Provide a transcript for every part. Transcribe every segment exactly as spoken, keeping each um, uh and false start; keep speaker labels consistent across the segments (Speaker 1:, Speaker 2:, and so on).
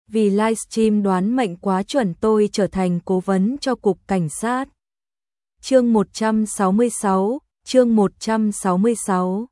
Speaker 1: vì livestream đoán mệnh quá chuẩn tôi trở thành cố vấn cho cục cảnh sát. Chương một trăm sáu mươi sáu, chương một trăm sáu mươi sáu.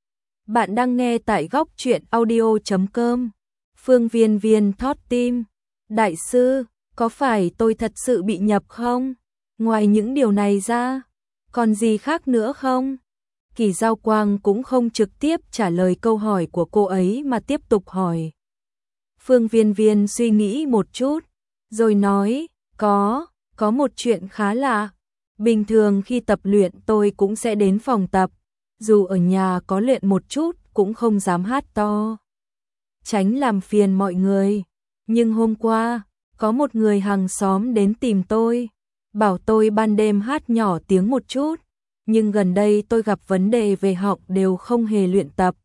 Speaker 1: Bạn đang nghe tại góc truyện audio chấm com. Phương Viên Viên thót tim. Đại sư, có phải tôi thật sự bị nhập không? Ngoài những điều này ra, còn gì khác nữa không? Kỳ Giao Quang cũng không trực tiếp trả lời câu hỏi của cô ấy mà tiếp tục hỏi. Phương Viên Viên suy nghĩ một chút, rồi nói, có, có một chuyện khá lạ. Bình thường khi tập luyện tôi cũng sẽ đến phòng tập, dù ở nhà có luyện một chút cũng không dám hát to, tránh làm phiền mọi người. Nhưng hôm qua, có một người hàng xóm đến tìm tôi, bảo tôi ban đêm hát nhỏ tiếng một chút, nhưng gần đây tôi gặp vấn đề về họng đều không hề luyện tập.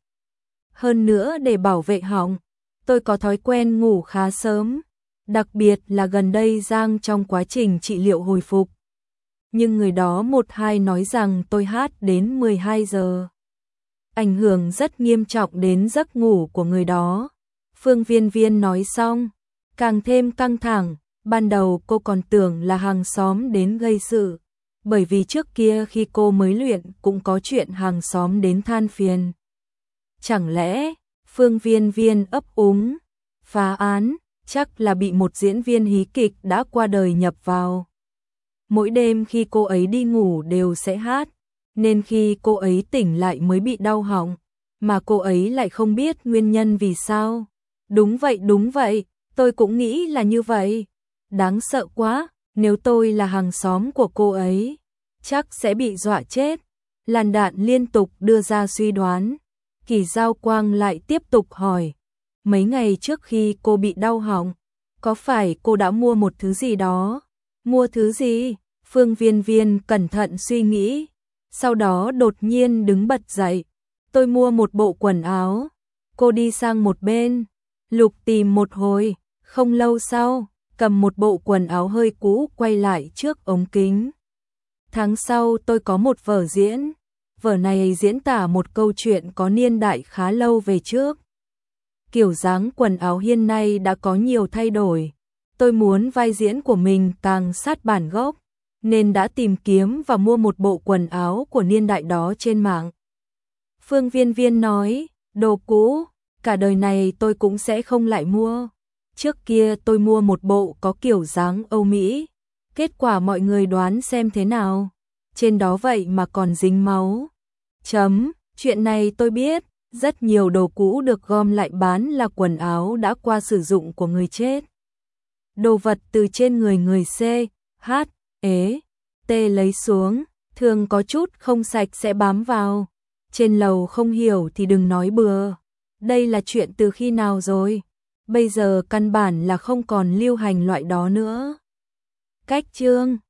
Speaker 1: Hơn nữa để bảo vệ họng, tôi có thói quen ngủ khá sớm, đặc biệt là gần đây đang trong quá trình trị liệu hồi phục. Nhưng người đó một hai nói rằng tôi hát đến mười hai giờ. Ảnh hưởng rất nghiêm trọng đến giấc ngủ của người đó. Phương Viên Viên nói xong, càng thêm căng thẳng. Ban đầu cô còn tưởng là hàng xóm đến gây sự, bởi vì trước kia khi cô mới luyện cũng có chuyện hàng xóm đến than phiền. Chẳng lẽ Phương Viên Viên ấp úng, phá án, chắc là bị một diễn viên hí kịch đã qua đời nhập vào. Mỗi đêm khi cô ấy đi ngủ đều sẽ hát, nên khi cô ấy tỉnh lại mới bị đau họng, mà cô ấy lại không biết nguyên nhân vì sao. Đúng vậy, đúng vậy, tôi cũng nghĩ là như vậy. Đáng sợ quá, nếu tôi là hàng xóm của cô ấy, chắc sẽ bị dọa chết. Làn Đạn liên tục đưa ra suy đoán. Kỳ Giao Quang lại tiếp tục hỏi, mấy ngày trước khi cô bị đau họng, có phải cô đã mua một thứ gì đó? Mua thứ gì? Phương Viên Viên cẩn thận suy nghĩ, sau đó đột nhiên đứng bật dậy. Tôi mua một bộ quần áo. Cô đi sang một bên, lục tìm một hồi, không lâu sau, cầm một bộ quần áo hơi cũ quay lại trước ống kính. Tháng sau tôi có một vở diễn. Vở này diễn tả một câu chuyện có niên đại khá lâu về trước. Kiểu dáng quần áo hiện nay đã có nhiều thay đổi. Tôi muốn vai diễn của mình càng sát bản gốc, nên đã tìm kiếm và mua một bộ quần áo của niên đại đó trên mạng. Phương Viên Viên nói, đồ cũ, cả đời này tôi cũng sẽ không lại mua. Trước kia tôi mua một bộ có kiểu dáng Âu Mỹ, kết quả mọi người đoán xem thế nào. Trên đó vậy mà còn dính máu. Chấm, chuyện này tôi biết, rất nhiều đồ cũ được gom lại bán là quần áo đã qua sử dụng của người chết. Đồ vật từ trên người người C, H, ế, T lấy xuống, thường có chút không sạch sẽ bám vào. Trên lầu không hiểu thì đừng nói bừa. Đây là chuyện từ khi nào rồi? Bây giờ căn bản là không còn lưu hành loại đó nữa. Cách chương